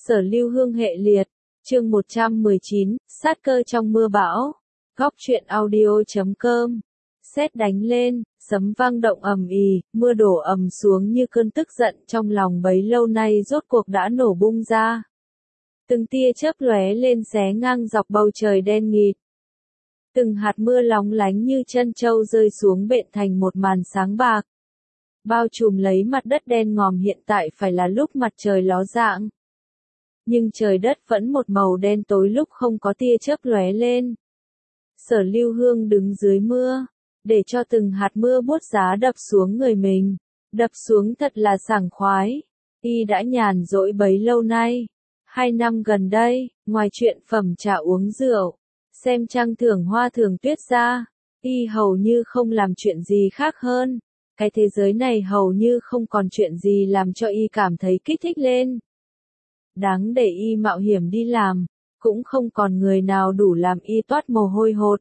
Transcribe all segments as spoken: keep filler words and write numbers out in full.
Sở Lưu Hương hệ liệt, chương một trăm mười chín, sát cơ trong mưa bão. Góc truyện audio chấm com. Sét đánh lên, sấm vang động ầm ĩ, mưa đổ ầm xuống như cơn tức giận trong lòng bấy lâu nay rốt cuộc đã nổ bung ra. Từng tia chớp lóe lên xé ngang dọc bầu trời đen nghịt. Từng hạt mưa lóng lánh như chân trâu rơi xuống bện thành một màn sáng bạc. Bao trùm lấy mặt đất đen ngòm, hiện tại phải là lúc mặt trời ló dạng. Nhưng trời đất vẫn một màu đen tối lúc không có tia chớp lóe lên. Sở Lưu Hương đứng dưới mưa, để cho từng hạt mưa buốt giá đập xuống người mình. Đập xuống thật là sảng khoái. Y đã nhàn rỗi bấy lâu nay. Hai năm gần đây, ngoài chuyện phẩm trà uống rượu, xem trăng thưởng hoa thưởng tuyết ra, Y hầu như không làm chuyện gì khác hơn. Cái thế giới này hầu như không còn chuyện gì làm cho Y cảm thấy kích thích lên. Đáng để Y mạo hiểm đi làm, cũng không còn người nào đủ làm Y toát mồ hôi hột.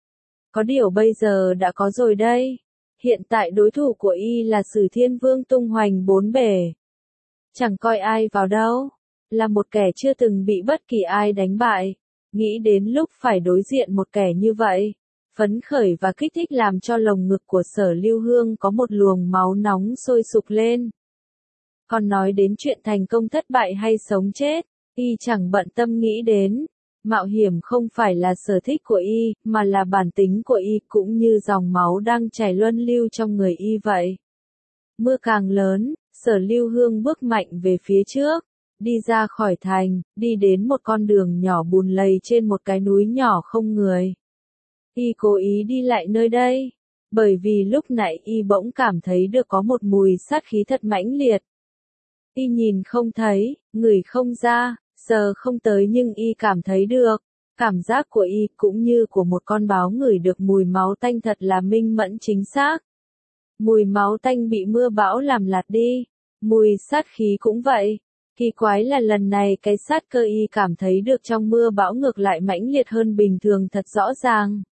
Có điều bây giờ đã có rồi đây. Hiện tại đối thủ của Y là Sử Thiên Vương tung hoành bốn bể. Chẳng coi ai vào đâu. Là một kẻ chưa từng bị bất kỳ ai đánh bại. Nghĩ đến lúc phải đối diện một kẻ như vậy, phấn khởi và kích thích làm cho lồng ngực của Sở Lưu Hương có một luồng máu nóng sôi sục lên. Còn nói đến chuyện thành công thất bại hay sống chết, Y chẳng bận tâm nghĩ đến. Mạo hiểm không phải là sở thích của Y, mà là bản tính của Y, cũng như dòng máu đang chảy luân lưu trong người Y vậy. Mưa càng lớn, Sở Lưu Hương bước mạnh về phía trước, đi ra khỏi thành, đi đến một con đường nhỏ bùn lầy trên một cái núi nhỏ không người. Y cố ý đi lại nơi đây, bởi vì lúc nãy Y bỗng cảm thấy được có một mùi sát khí thật mãnh liệt. Y nhìn không thấy, ngửi không ra, sờ không tới, nhưng Y cảm thấy được. Cảm giác của Y cũng như của một con báo ngửi được mùi máu tanh thật là minh mẫn chính xác. Mùi máu tanh bị mưa bão làm lạt đi. Mùi sát khí cũng vậy. Kỳ quái là lần này cái sát cơ Y cảm thấy được trong mưa bão ngược lại mãnh liệt hơn bình thường thật rõ ràng.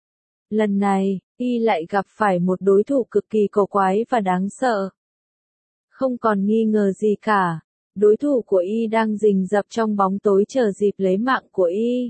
Lần này, Y lại gặp phải một đối thủ cực kỳ cổ quái và đáng sợ. Không còn nghi ngờ gì cả, đối thủ của Y đang rình rập trong bóng tối chờ dịp lấy mạng của Y.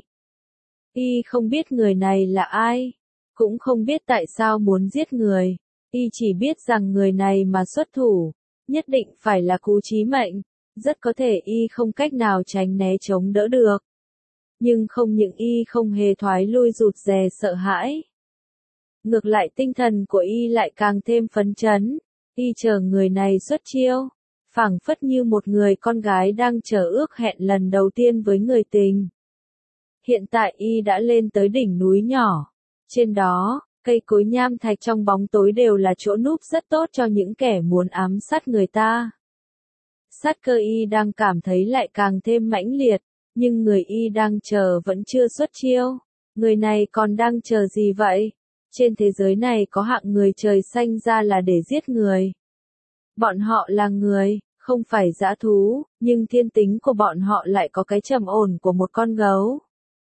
Y không biết người này là ai, cũng không biết tại sao muốn giết người. Y chỉ biết rằng người này mà xuất thủ, nhất định phải là cú chí mệnh. Rất có thể Y không cách nào tránh né chống đỡ được. Nhưng không những Y không hề thoái lui rụt rè sợ hãi. Ngược lại tinh thần của Y lại càng thêm phấn chấn. Y chờ người này xuất chiêu, phảng phất như một người con gái đang chờ ước hẹn lần đầu tiên với người tình. Hiện tại Y đã lên tới đỉnh núi nhỏ. Trên đó, cây cối nham thạch trong bóng tối đều là chỗ núp rất tốt cho những kẻ muốn ám sát người ta. Sát cơ Y đang cảm thấy lại càng thêm mãnh liệt, nhưng người Y đang chờ vẫn chưa xuất chiêu. Người này còn đang chờ gì vậy? Trên thế giới này có hạng người trời sanh ra là để giết người. Bọn họ là người, không phải dã thú, nhưng thiên tính của bọn họ lại có cái trầm ổn của một con gấu.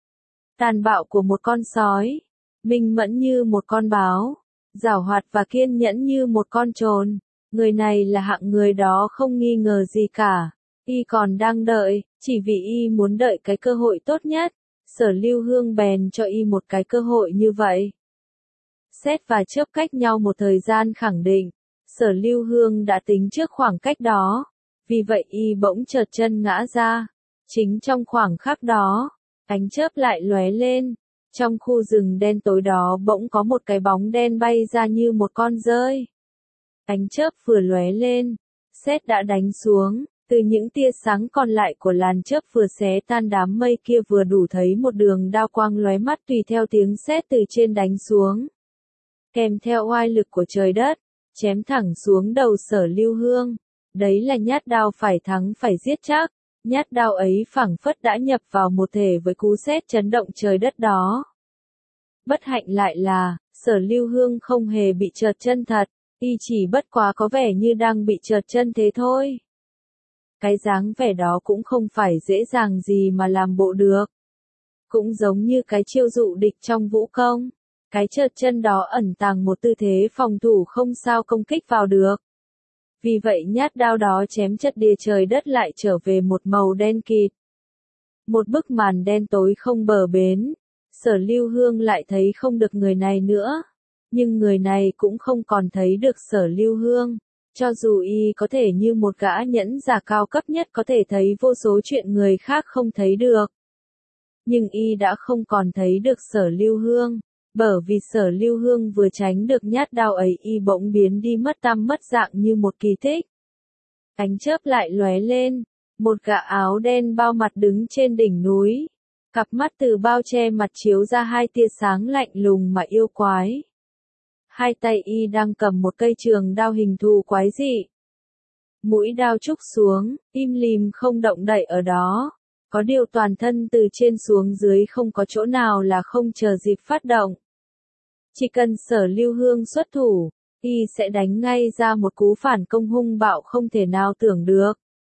Tàn bạo của một con sói, minh mẫn như một con báo, giảo hoạt và kiên nhẫn như một con trồn. Người này là hạng người đó không nghi ngờ gì cả. Y còn đang đợi, chỉ vì Y muốn đợi cái cơ hội tốt nhất. Sở Lưu Hương bèn cho Y một cái cơ hội như vậy. Sét và chớp cách nhau một thời gian khẳng định. Sở Lưu Hương đã tính trước khoảng cách đó. Vì vậy Y bỗng chợt chân ngã ra. Chính trong khoảng khắc đó, ánh chớp lại lóe lên. Trong khu rừng đen tối đó bỗng có một cái bóng đen bay ra như một con dơi. Ánh chớp vừa lóe lên, sét đã đánh xuống, từ những tia sáng còn lại của làn chớp vừa xé tan đám mây kia vừa đủ thấy một đường đao quang lóe mắt tùy theo tiếng sét từ trên đánh xuống. Kèm theo oai lực của trời đất, chém thẳng xuống đầu Sở Lưu Hương. Đấy là nhát đao phải thắng phải giết chắc, nhát đao ấy phảng phất đã nhập vào một thể với cú sét chấn động trời đất đó. Bất hạnh lại là, Sở Lưu Hương không hề bị trượt chân thật. Y chỉ bất quá có vẻ như đang bị trượt chân thế thôi. Cái dáng vẻ đó cũng không phải dễ dàng gì mà làm bộ được. Cũng giống như cái chiêu dụ địch trong vũ công. Cái trượt chân đó ẩn tàng một tư thế phòng thủ không sao công kích vào được. Vì vậy nhát đao đó chém chất địa trời đất lại trở về một màu đen kịt. Một bức màn đen tối không bờ bến. Sở Lưu Hương lại thấy không được người này nữa. Nhưng người này cũng không còn thấy được Sở Lưu Hương. Cho dù y có thể như một gã nhẫn giả cao cấp nhất có thể thấy vô số chuyện người khác không thấy được. Nhưng y đã không còn thấy được Sở Lưu Hương. Bởi vì Sở Lưu Hương vừa tránh được nhát đao ấy y bỗng biến đi mất tăm mất dạng như một kỳ tích. Ánh chớp lại lóe lên. Một gã áo đen bao mặt đứng trên đỉnh núi. Cặp mắt từ bao che mặt chiếu ra hai tia sáng lạnh lùng mà yêu quái. Hai tay y đang cầm một cây trường đao hình thù quái dị. Mũi đao trúc xuống, im lìm không động đậy ở đó. Có điều toàn thân từ trên xuống dưới không có chỗ nào là không chờ dịp phát động. Chỉ cần Sở Lưu Hương xuất thủ, y sẽ đánh ngay ra một cú phản công hung bạo không thể nào tưởng được.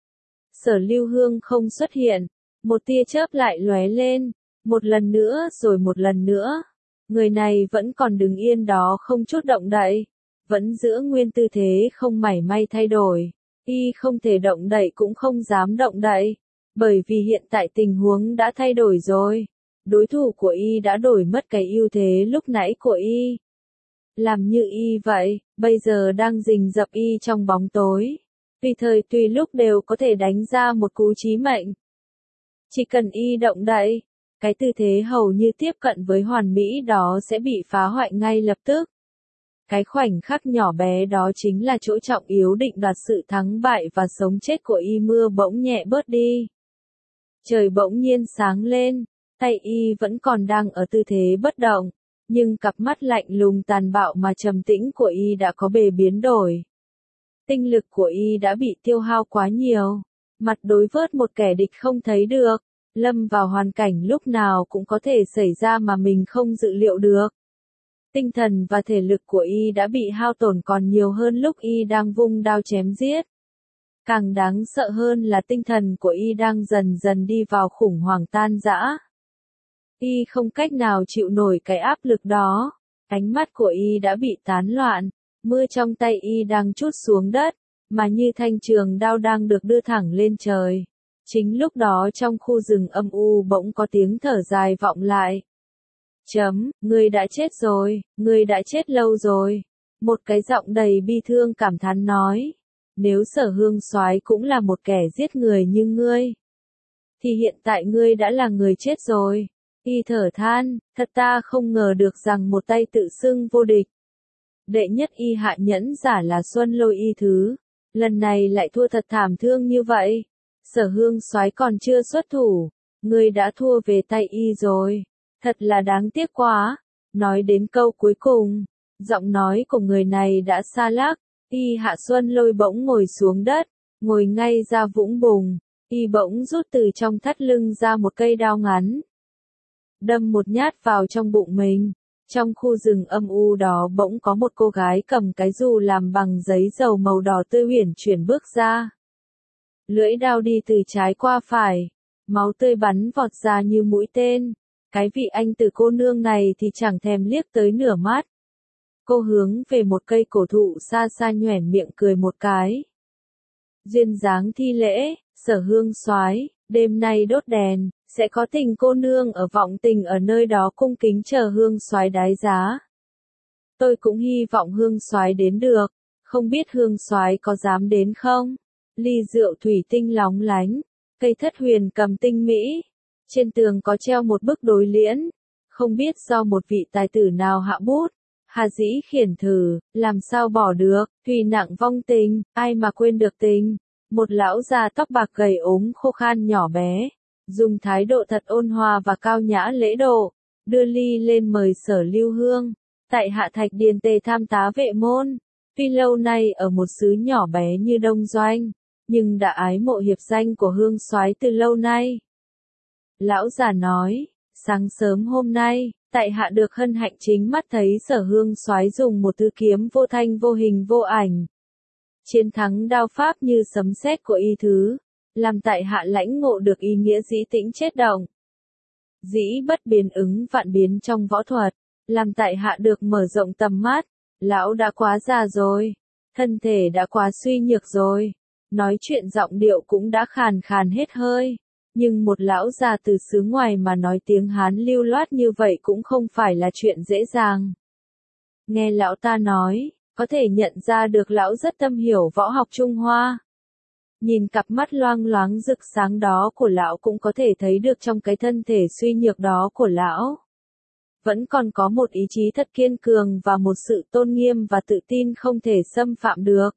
Sở Lưu Hương không xuất hiện, một tia chớp lại lóe lên, một lần nữa rồi một lần nữa. Người này vẫn còn đứng yên đó không chút động đậy, vẫn giữ nguyên tư thế không mảy may thay đổi. Y không thể động đậy cũng không dám động đậy, bởi vì hiện tại tình huống đã thay đổi rồi. Đối thủ của y đã đổi mất cái ưu thế lúc nãy của y. Làm như y vậy, bây giờ đang rình rập y trong bóng tối. Tùy thời tùy lúc đều có thể đánh ra một cú chí mệnh. Chỉ cần y động đậy, cái tư thế hầu như tiếp cận với hoàn mỹ đó sẽ bị phá hoại ngay lập tức. Cái khoảnh khắc nhỏ bé đó chính là chỗ trọng yếu định đoạt sự thắng bại và sống chết của y. Mưa bỗng nhẹ bớt đi. Trời bỗng nhiên sáng lên, tay y vẫn còn đang ở tư thế bất động, nhưng cặp mắt lạnh lùng tàn bạo mà trầm tĩnh của y đã có bề biến đổi. Tinh lực của y đã bị tiêu hao quá nhiều, mặt đối vớt một kẻ địch không thấy được, lâm vào hoàn cảnh lúc nào cũng có thể xảy ra mà mình không dự liệu được. Tinh thần và thể lực của y đã bị hao tổn còn nhiều hơn lúc y đang vung đao chém giết. Càng đáng sợ hơn là tinh thần của y đang dần dần đi vào khủng hoảng tan rã. Y không cách nào chịu nổi cái áp lực đó, ánh mắt của y đã bị tán loạn, mưa trong tay y đang trút xuống đất, mà như thanh trường đao đang được đưa thẳng lên trời. Chính lúc đó trong khu rừng âm u bỗng có tiếng thở dài vọng lại. Chấm, ngươi đã chết rồi, ngươi đã chết lâu rồi. Một cái giọng đầy bi thương cảm thán nói. Nếu Sở Hương Soái cũng là một kẻ giết người như ngươi, thì hiện tại ngươi đã là người chết rồi. Y thở than, thật ta không ngờ được rằng một tay tự xưng vô địch. Đệ nhất y hạ nhẫn giả là Xuân Lôi y thứ. Lần này lại thua thật thảm thương như vậy. Sở Hương Soái còn chưa xuất thủ, ngươi đã thua về tay y rồi. Thật là đáng tiếc quá. Nói đến câu cuối cùng, giọng nói của người này đã xa lắc. Y hạ Xuân Lôi bỗng ngồi xuống đất, ngồi ngay ra vũng bùn. Y bỗng rút từ trong thắt lưng ra một cây đao ngắn, đâm một nhát vào trong bụng mình. Trong khu rừng âm u đó bỗng có một cô gái cầm cái dù làm bằng giấy dầu màu đỏ tươi uyển chuyển bước ra. Lưỡi đao đi từ trái qua phải, máu tươi bắn vọt ra như mũi tên. Cái vị anh từ cô nương này thì chẳng thèm liếc tới nửa mắt. Cô hướng về một cây cổ thụ xa xa nhoẻn miệng cười một cái. Duyên dáng thi lễ, Sở Hương Soái, đêm nay đốt đèn, sẽ có tình cô nương ở vọng tình ở nơi đó cung kính chờ Hương Soái đái giá. Tôi cũng hy vọng Hương Soái đến được, không biết Hương Soái có dám đến không? Ly rượu thủy tinh lóng lánh, cây thất huyền cầm tinh mỹ, trên tường có treo một bức đối liễn, không biết do một vị tài tử nào hạ bút. Hà dĩ khiển thử, làm sao bỏ được, thùy nặng vong tình, ai mà quên được tình. Một lão già tóc bạc gầy ốm khô khan nhỏ bé, dùng thái độ thật ôn hòa và cao nhã lễ độ, đưa ly lên mời Sở Lưu Hương. Tại Hạ Thạch Điền Tề tham tá vệ môn, tuy lâu nay ở một xứ nhỏ bé như Đông Doanh, nhưng đã ái mộ hiệp danh của Hương Soái từ lâu nay. Lão già nói, sáng sớm hôm nay, tại hạ được hân hạnh chính mắt thấy Sở Hương Soái dùng một thứ kiếm vô thanh vô hình vô ảnh. Chiến thắng đao pháp như sấm sét của y thứ, làm tại hạ lãnh ngộ được ý nghĩa dĩ tĩnh chết động. Dĩ bất biến ứng vạn biến trong võ thuật, làm tại hạ được mở rộng tầm mắt. Lão đã quá già rồi, Thân thể đã quá suy nhược rồi. Nói chuyện giọng điệu cũng đã khàn khàn hết hơi. Nhưng một lão già từ xứ ngoài mà nói tiếng Hán lưu loát như vậy cũng không phải là chuyện dễ dàng. Nghe lão ta nói, có thể nhận ra được lão rất tâm hiểu võ học Trung Hoa. Nhìn cặp mắt loang loáng rực sáng đó của lão cũng có thể thấy được trong cái thân thể suy nhược đó của lão. Vẫn còn có một ý chí thật kiên cường và một sự tôn nghiêm và tự tin không thể xâm phạm được.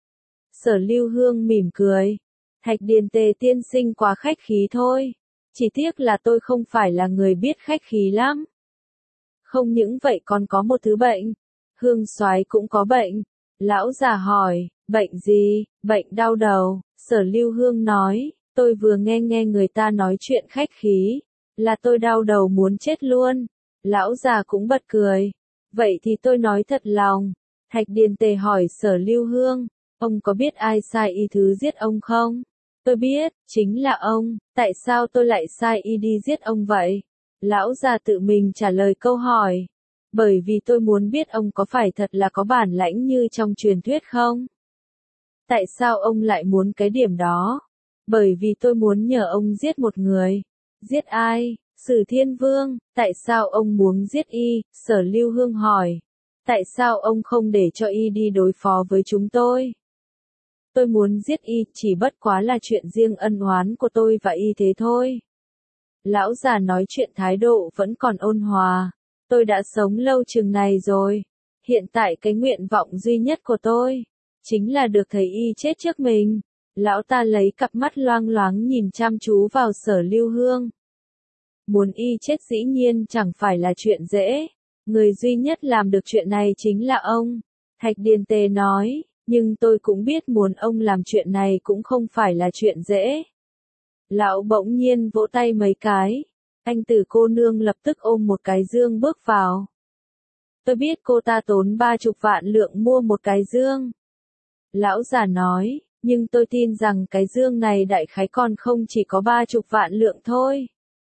Sở Lưu Hương mỉm cười. Thạch Điền Tề tiên sinh quá khách khí thôi. Chỉ tiếc là tôi không phải là người biết khách khí lắm. Không những vậy còn có một thứ bệnh. Hương soái cũng có bệnh. Lão già hỏi, bệnh gì? Bệnh đau đầu. Sở Lưu Hương nói, tôi vừa nghe nghe người ta nói chuyện khách khí. Là tôi đau đầu muốn chết luôn. Lão già cũng bật cười. Vậy thì tôi nói thật lòng. Thạch Điền Tề hỏi Sở Lưu Hương, ông có biết ai sai y thứ giết ông không? Tôi biết, chính là ông. Tại sao tôi lại sai y đi giết ông vậy? Lão già tự mình trả lời câu hỏi. Bởi vì tôi muốn biết ông có phải thật là có bản lãnh như trong truyền thuyết không? Tại sao ông lại muốn cái điểm đó? Bởi vì tôi muốn nhờ ông giết một người. Giết ai? Sử Thiên Vương. Tại sao ông muốn giết y? Sở Lưu Hương hỏi. Tại sao ông không để cho y đi đối phó với chúng tôi? Tôi muốn giết y, chỉ bất quá là chuyện riêng ân oán của tôi và y thế thôi. Lão già nói chuyện thái độ vẫn còn ôn hòa. Tôi đã sống lâu chừng này rồi. Hiện tại cái nguyện vọng duy nhất của tôi, chính là được thấy y chết trước mình. Lão ta lấy cặp mắt loang loáng nhìn chăm chú vào Sở Lưu Hương. Muốn y chết dĩ nhiên chẳng phải là chuyện dễ. Người duy nhất làm được chuyện này chính là ông. Thạch Điền Tề nói, nhưng tôi cũng biết muốn ông làm chuyện này cũng không phải là chuyện dễ. Lão bỗng nhiên vỗ tay mấy cái. Anh Tử cô nương lập tức ôm một cái dương bước vào. Tôi biết cô ta tốn ba chục vạn lượng mua một cái dương. Lão già nói, nhưng tôi tin rằng cái dương này đại khái còn không chỉ có ba chục vạn lượng thôi.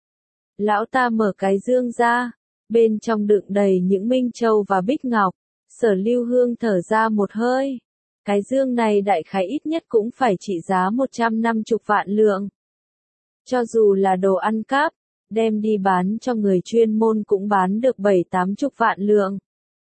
Lão ta mở cái dương ra, bên trong đựng đầy những minh châu và bích ngọc. Sở Lưu Hương thở ra một hơi. Cái dương này đại khái ít nhất cũng phải trị giá một trăm năm mươi vạn lượng. Cho dù là đồ ăn cắp, đem đi bán cho người chuyên môn cũng bán được bảy tám mươi vạn lượng.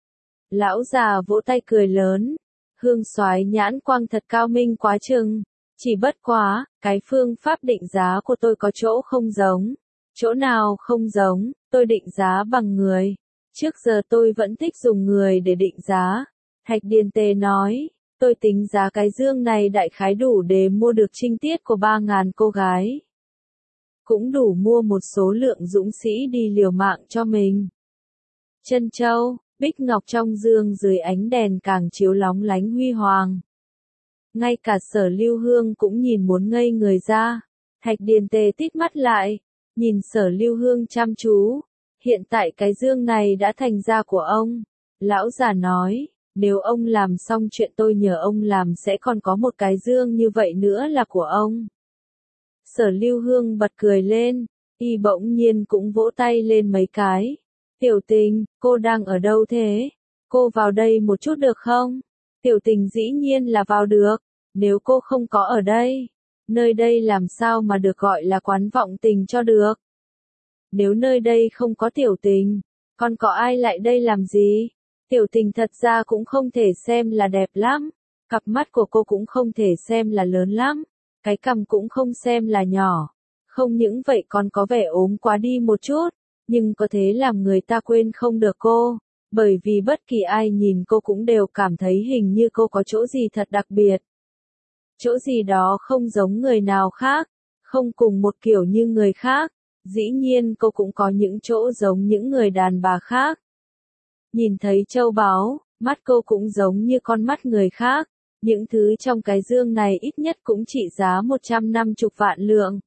Lão già vỗ tay cười lớn. Hương soái nhãn quang thật cao minh quá chừng. Chỉ bất quá, cái phương pháp định giá của tôi có chỗ không giống. Chỗ nào không giống, tôi định giá bằng người. Trước giờ tôi vẫn thích dùng người để định giá. Thạch Điền Tề nói, tôi tính giá cái dương này đại khái đủ để mua được trinh tiết của ba ngàn cô gái. Cũng đủ mua một số lượng dũng sĩ đi liều mạng cho mình. Trân châu, bích ngọc trong dương dưới ánh đèn càng chiếu lóng lánh huy hoàng. Ngay cả Sở Lưu Hương cũng nhìn muốn ngây người ra. Thạch Điền Tề tít mắt lại, nhìn Sở Lưu Hương chăm chú. Hiện tại cái dương này đã thành ra của ông. Lão già nói, nếu ông làm xong chuyện tôi nhờ ông làm sẽ còn có một cái dương như vậy nữa là của ông. Sở Lưu Hương bật cười lên, y bỗng nhiên cũng vỗ tay lên mấy cái. Tiểu Tình, cô đang ở đâu thế? Cô vào đây một chút được không? Tiểu Tình dĩ nhiên là vào được, nếu cô không có ở đây. Nơi đây làm sao mà được gọi là quán vọng tình cho được? Nếu nơi đây không có Tiểu Tình, còn có ai lại đây làm gì? Tiểu Tình thật ra cũng không thể xem là đẹp lắm. Cặp mắt của cô cũng không thể xem là lớn lắm. Cái cằm cũng không xem là nhỏ. Không những vậy còn có vẻ ốm quá đi một chút. Nhưng có thế làm người ta quên không được cô. Bởi vì bất kỳ ai nhìn cô cũng đều cảm thấy hình như cô có chỗ gì thật đặc biệt. Chỗ gì đó không giống người nào khác. Không cùng một kiểu như người khác. Dĩ nhiên cô cũng có những chỗ giống những người đàn bà khác. Nhìn thấy châu báu, mắt cô cũng giống như con mắt người khác. Những thứ trong cái dương này ít nhất cũng trị giá một trăm năm mươi vạn lượng.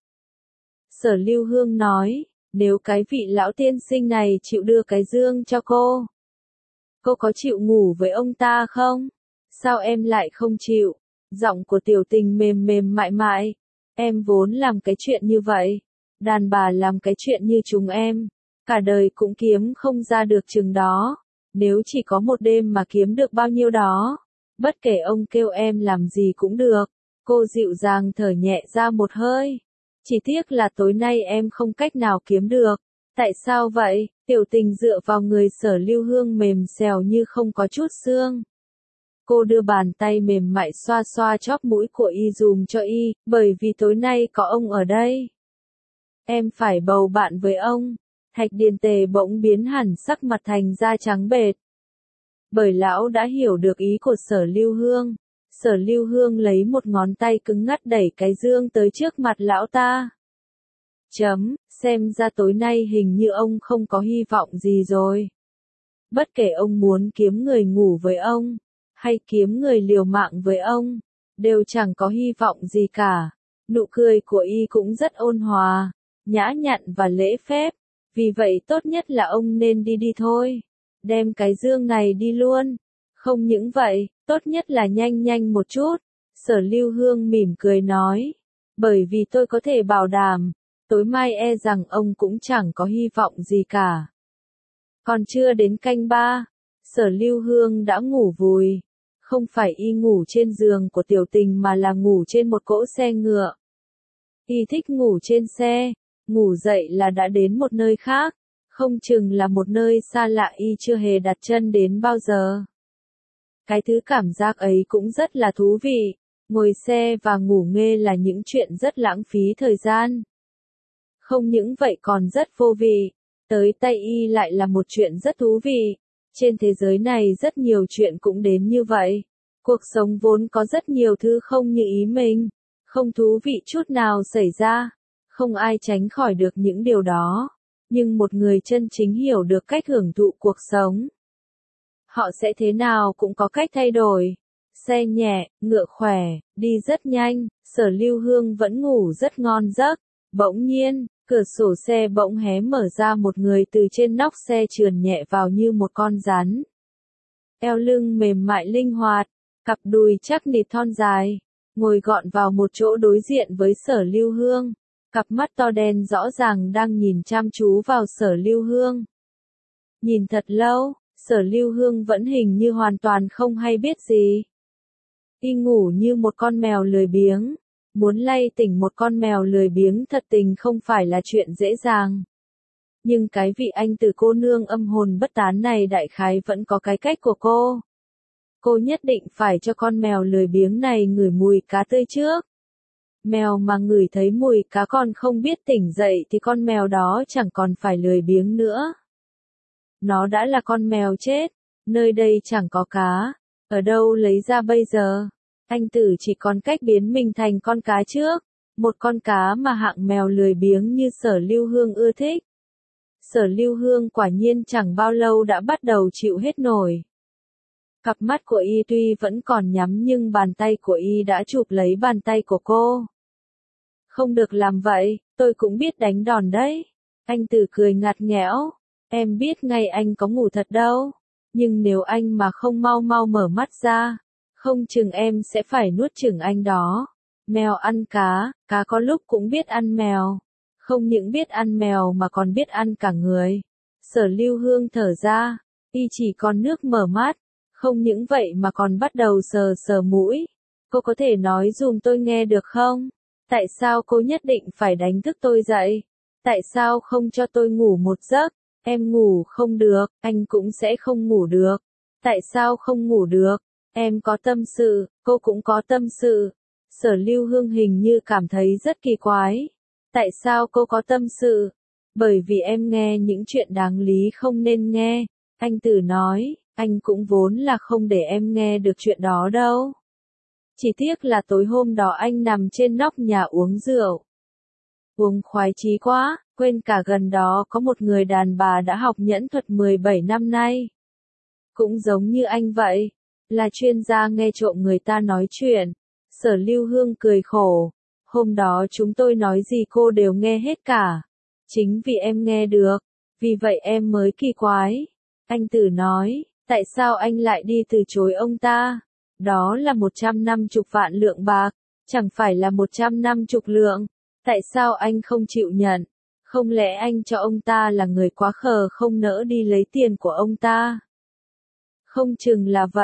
Sở Lưu Hương nói, nếu cái vị lão tiên sinh này chịu đưa cái dương cho cô, cô có chịu ngủ với ông ta không? Sao em lại không chịu? Giọng của Tiểu Tình mềm mềm mại mại. Em vốn làm cái chuyện như vậy. Đàn bà làm cái chuyện như chúng em. Cả đời cũng kiếm không ra được chừng đó. Nếu chỉ có một đêm mà kiếm được bao nhiêu đó, Bất kể ông kêu em làm gì cũng được. Cô dịu dàng thở nhẹ ra một hơi. Chỉ tiếc là tối nay em không cách nào kiếm được. Tại sao vậy? Tiểu Tình dựa vào người Sở Lưu Hương mềm xèo như không có chút xương. Cô đưa bàn tay mềm mại xoa xoa chóp mũi của y dùm cho y, bởi vì tối nay có ông ở đây. Em phải bầu bạn với ông. Thạch Điền Tề bỗng biến hẳn sắc mặt thành da trắng bệch. Bởi lão đã hiểu được ý của Sở Lưu Hương. Sở Lưu Hương lấy một ngón tay cứng ngắt đẩy cái dương tới trước mặt lão ta. Chấm, xem ra tối nay hình như ông không có hy vọng gì rồi. Bất kể ông muốn kiếm người ngủ với ông, hay kiếm người liều mạng với ông, đều chẳng có hy vọng gì cả. Nụ cười của y cũng rất ôn hòa, nhã nhặn và lễ phép. Vì vậy tốt nhất là ông nên đi đi thôi. Đem cái dương này đi luôn. Không những vậy, tốt nhất là nhanh nhanh một chút. Sở Lưu Hương mỉm cười nói. Bởi vì tôi có thể bảo đảm, tối mai e rằng ông cũng chẳng có hy vọng gì cả. Còn chưa đến canh ba, Sở Lưu Hương đã ngủ vùi. Không phải y ngủ trên giường của Tiểu Tình mà là ngủ trên một cỗ xe ngựa. Y thích ngủ trên xe, ngủ dậy là đã đến một nơi khác, không chừng là một nơi xa lạ y chưa hề đặt chân đến bao giờ. Cái thứ cảm giác ấy cũng rất là thú vị, ngồi xe và ngủ nghê là những chuyện rất lãng phí thời gian. Không những vậy còn rất vô vị, tới tay y lại là một chuyện rất thú vị. Trên thế giới này rất nhiều chuyện cũng đến như vậy. Cuộc sống vốn có rất nhiều thứ không như ý mình, không thú vị chút nào xảy ra. Không ai tránh khỏi được những điều đó. Nhưng một người chân chính hiểu được cách hưởng thụ cuộc sống, họ sẽ thế nào cũng có cách thay đổi. Xe nhẹ, ngựa khỏe, đi rất nhanh, Sở Lưu Hương vẫn ngủ rất ngon giấc. Bỗng nhiên, cửa sổ xe bỗng hé mở ra, một người từ trên nóc xe trườn nhẹ vào như một con rắn. Eo lưng mềm mại linh hoạt, cặp đùi chắc nịt thon dài, ngồi gọn vào một chỗ đối diện với Sở Lưu Hương. Cặp mắt to đen rõ ràng đang nhìn chăm chú vào Sở Lưu Hương. Nhìn thật lâu, Sở Lưu Hương vẫn hình như hoàn toàn không hay biết gì. Y ngủ như một con mèo lười biếng. Muốn lay tỉnh một con mèo lười biếng thật tình không phải là chuyện dễ dàng. Nhưng cái vị anh từ cô nương âm hồn bất tán này đại khái vẫn có cái cách của cô. Cô nhất định phải cho con mèo lười biếng này ngửi mùi cá tươi trước. Mèo mà ngửi thấy mùi cá còn không biết tỉnh dậy thì con mèo đó chẳng còn phải lười biếng nữa. Nó đã là con mèo chết, nơi đây chẳng có cá, ở đâu lấy ra bây giờ? Anh tử chỉ còn cách biến mình thành con cá trước, một con cá mà hạng mèo lười biếng như Sở Lưu Hương ưa thích. Sở Lưu Hương quả nhiên chẳng bao lâu đã bắt đầu chịu hết nổi. Cặp mắt của y tuy vẫn còn nhắm nhưng bàn tay của y đã chụp lấy bàn tay của cô. Không được làm vậy, tôi cũng biết đánh đòn đấy. Anh tử cười ngặt nghẽo, em biết ngay anh có ngủ thật đâu, nhưng nếu anh mà không mau mau mở mắt ra, không chừng em sẽ phải nuốt chửng anh đó. Mèo ăn cá, cá có lúc cũng biết ăn mèo. Không những biết ăn mèo mà còn biết ăn cả người. Sở Lưu Hương thở ra, y chỉ còn nước mở mắt. Không những vậy mà còn bắt đầu sờ sờ mũi. Cô có thể nói dùm tôi nghe được không? Tại sao cô nhất định phải đánh thức tôi dậy? Tại sao không cho tôi ngủ một giấc? Em ngủ không được, anh cũng sẽ không ngủ được. Tại sao không ngủ được? Em có tâm sự, cô cũng có tâm sự. Sở Lưu Hương hình như cảm thấy rất kỳ quái. Tại sao cô có tâm sự? Bởi vì em nghe những chuyện đáng lý không nên nghe. Anh Tử nói, anh cũng vốn là không để em nghe được chuyện đó đâu. Chỉ tiếc là tối hôm đó anh nằm trên nóc nhà uống rượu. Uống khoái chí quá, quên cả gần đó có một người đàn bà đã học nhẫn thuật mười bảy năm nay. Cũng giống như anh vậy, là chuyên gia nghe trộm người ta nói chuyện. Sở Lưu Hương cười khổ. Hôm đó chúng tôi nói gì cô đều nghe hết cả. Chính vì em nghe được, vì vậy em mới kỳ quái. Anh Tử nói, tại sao anh lại đi từ chối ông ta? Đó là một trăm năm chục vạn lượng bạc, chẳng phải là một trăm năm chục lượng. Tại sao anh không chịu nhận? Không lẽ anh cho ông ta là người quá khờ không nỡ đi lấy tiền của ông ta? Không chừng là vậy,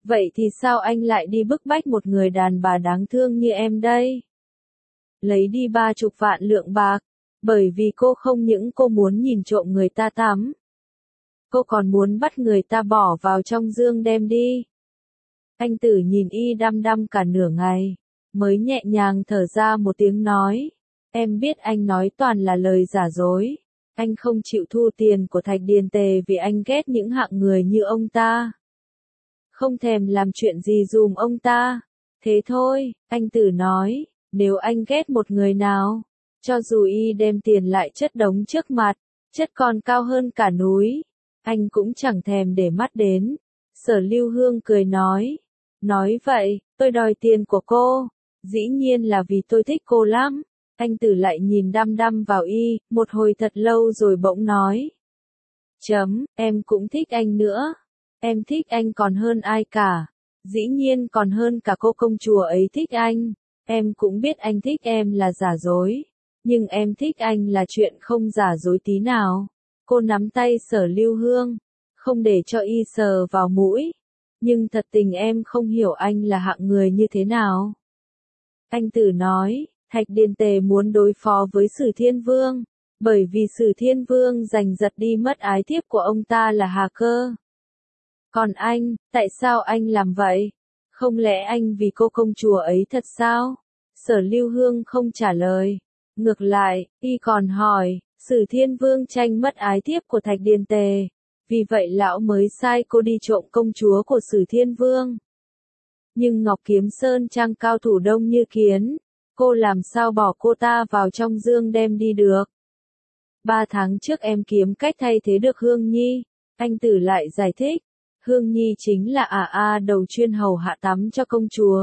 Vậy thì sao anh lại đi bức bách một người đàn bà đáng thương như em đây? Lấy đi ba chục vạn lượng bạc, bởi vì cô không những cô muốn nhìn trộm người ta tắm. Cô còn muốn bắt người ta bỏ vào trong giường đem đi. Anh Tử nhìn y đăm đăm cả nửa ngày, mới nhẹ nhàng thở ra một tiếng nói. Em biết anh nói toàn là lời giả dối. Anh không chịu thu tiền của Thạch Điền Tề vì anh ghét những hạng người như ông ta. Không thèm làm chuyện gì dùm ông ta. Thế thôi, anh Tử nói, nếu anh ghét một người nào, cho dù y đem tiền lại chất đống trước mặt, chất còn cao hơn cả núi, anh cũng chẳng thèm để mắt đến. Sở Lưu Hương cười nói, nói vậy, tôi đòi tiền của cô, dĩ nhiên là vì tôi thích cô lắm. Anh Tử lại nhìn đăm đăm vào y, một hồi thật lâu rồi bỗng nói. Chấm, em cũng thích anh nữa. Em thích anh còn hơn ai cả. Dĩ nhiên còn hơn cả cô công chúa ấy thích anh. Em cũng biết anh thích em là giả dối. Nhưng em thích anh là chuyện không giả dối tí nào. Cô nắm tay Sở Lưu Hương, không để cho y sờ vào mũi. Nhưng thật tình em không hiểu anh là hạng người như thế nào. Anh Tử nói, Thạch Điền Tề muốn đối phó với Sử Thiên Vương, bởi vì Sử Thiên Vương giành giật đi mất ái thiếp của ông ta là Hà Cơ. Còn anh, tại sao anh làm vậy? Không lẽ anh vì cô công chúa ấy thật sao? Sở Lưu Hương không trả lời. Ngược lại, y còn hỏi, Sử Thiên Vương tranh mất ái thiếp của Thạch Điền Tề, vì vậy lão mới sai cô đi trộm công chúa của Sử Thiên Vương. Nhưng Ngọc Kiếm Sơn Trang cao thủ đông như kiến, cô làm sao bỏ cô ta vào trong giường đem đi được? Ba tháng trước em kiếm cách thay thế được Hương Nhi. Anh Tử lại giải thích, Hương Nhi chính là à a đầu chuyên hầu hạ tắm cho công chúa.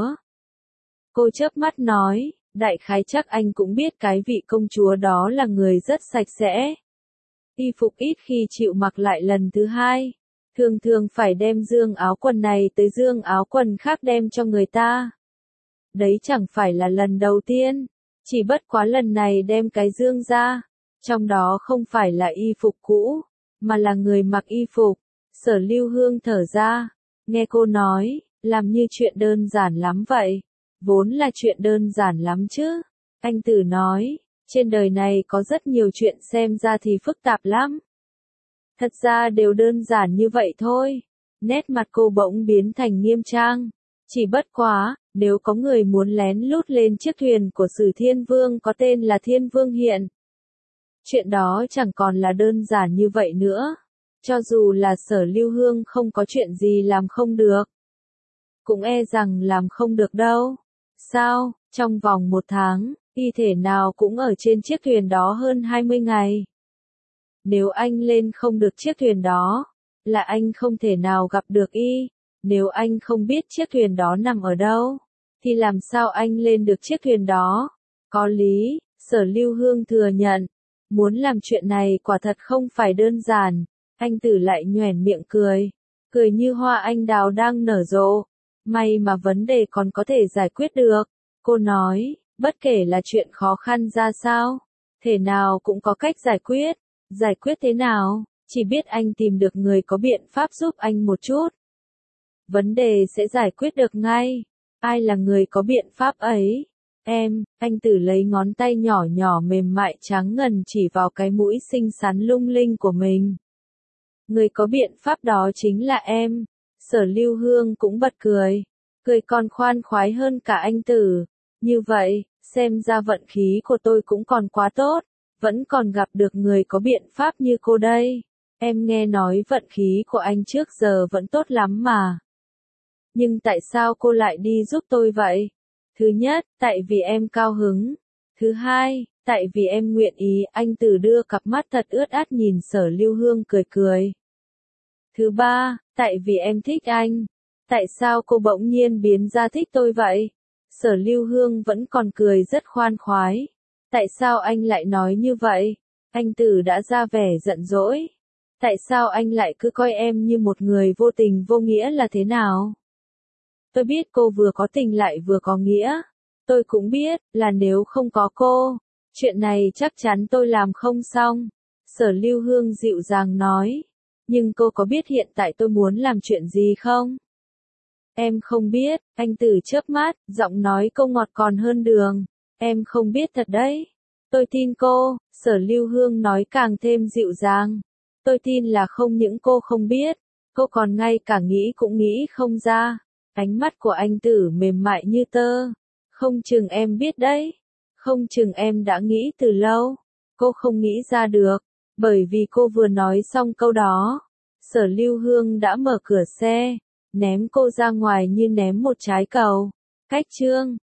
Cô chớp mắt nói, đại khái chắc anh cũng biết cái vị công chúa đó là người rất sạch sẽ. Y phục ít khi chịu mặc lại lần thứ hai. Thường thường phải đem dương áo quần này tới dương áo quần khác đem cho người ta. Đấy chẳng phải là lần đầu tiên, chỉ bất quá lần này đem cái dương ra, trong đó không phải là y phục cũ, mà là người mặc y phục. Sở Lưu Hương thở ra, nghe cô nói, làm như chuyện đơn giản lắm vậy. Vốn là chuyện đơn giản lắm chứ. Anh Tử nói, trên đời này có rất nhiều chuyện xem ra thì phức tạp lắm. Thật ra đều đơn giản như vậy thôi. Nét mặt cô bỗng biến thành nghiêm trang. Chỉ bất quá, nếu có người muốn lén lút lên chiếc thuyền của Sử Thiên Vương có tên là Thiên Vương Hiện, chuyện đó chẳng còn là đơn giản như vậy nữa. Cho dù là Sở Lưu Hương không có chuyện gì làm không được, cũng e rằng làm không được đâu. Sao, trong vòng một tháng, y thể nào cũng ở trên chiếc thuyền đó hơn hai mươi ngày. Nếu anh lên không được chiếc thuyền đó, là anh không thể nào gặp được y. Nếu anh không biết chiếc thuyền đó nằm ở đâu, thì làm sao anh lên được chiếc thuyền đó? Có lý, Sở Lưu Hương thừa nhận. Muốn làm chuyện này quả thật không phải đơn giản. Anh Tử lại nhoẻn miệng cười. Cười như hoa anh đào đang nở rộ. May mà vấn đề còn có thể giải quyết được. Cô nói, bất kể là chuyện khó khăn ra sao, thể nào cũng có cách giải quyết. Giải quyết thế nào? Chỉ biết anh tìm được người có biện pháp giúp anh một chút, vấn đề sẽ giải quyết được ngay. Ai là người có biện pháp ấy? Em, anh Tử lấy ngón tay nhỏ nhỏ mềm mại trắng ngần chỉ vào cái mũi xinh xắn lung linh của mình. Người có biện pháp đó chính là em. Sở Lưu Hương cũng bật cười. Cười còn khoan khoái hơn cả anh Tử. Như vậy, xem ra vận khí của tôi cũng còn quá tốt. Vẫn còn gặp được người có biện pháp như cô đây. Em nghe nói vận khí của anh trước giờ vẫn tốt lắm mà. Nhưng tại sao cô lại đi giúp tôi vậy? Thứ nhất, tại vì em cao hứng. Thứ hai, tại vì em nguyện ý. Anh Tử đưa cặp mắt thật ướt át nhìn Sở Lưu Hương cười cười. Thứ ba, tại vì em thích anh. Tại sao cô bỗng nhiên biến ra thích tôi vậy? Sở Lưu Hương vẫn còn cười rất khoan khoái. Tại sao anh lại nói như vậy? Anh Tử đã ra vẻ giận dỗi. Tại sao anh lại cứ coi em như một người vô tình vô nghĩa là thế nào? Tôi biết cô vừa có tình lại vừa có nghĩa. Tôi cũng biết, là nếu không có cô, chuyện này chắc chắn tôi làm không xong. Sở Lưu Hương dịu dàng nói. Nhưng cô có biết hiện tại tôi muốn làm chuyện gì không? Em không biết, anh Tử chớp mắt, giọng nói câu ngọt còn hơn đường. Em không biết thật đấy. Tôi tin cô, Sở Lưu Hương nói càng thêm dịu dàng. Tôi tin là không những cô không biết, cô còn ngay cả nghĩ cũng nghĩ không ra. Ánh mắt của anh Tử mềm mại như tơ. Không chừng em biết đấy. Không chừng em đã nghĩ từ lâu. Cô không nghĩ ra được. Bởi vì cô vừa nói xong câu đó. Sở Lưu Hương đã mở cửa xe. Ném cô ra ngoài như ném một trái cầu. Cách chương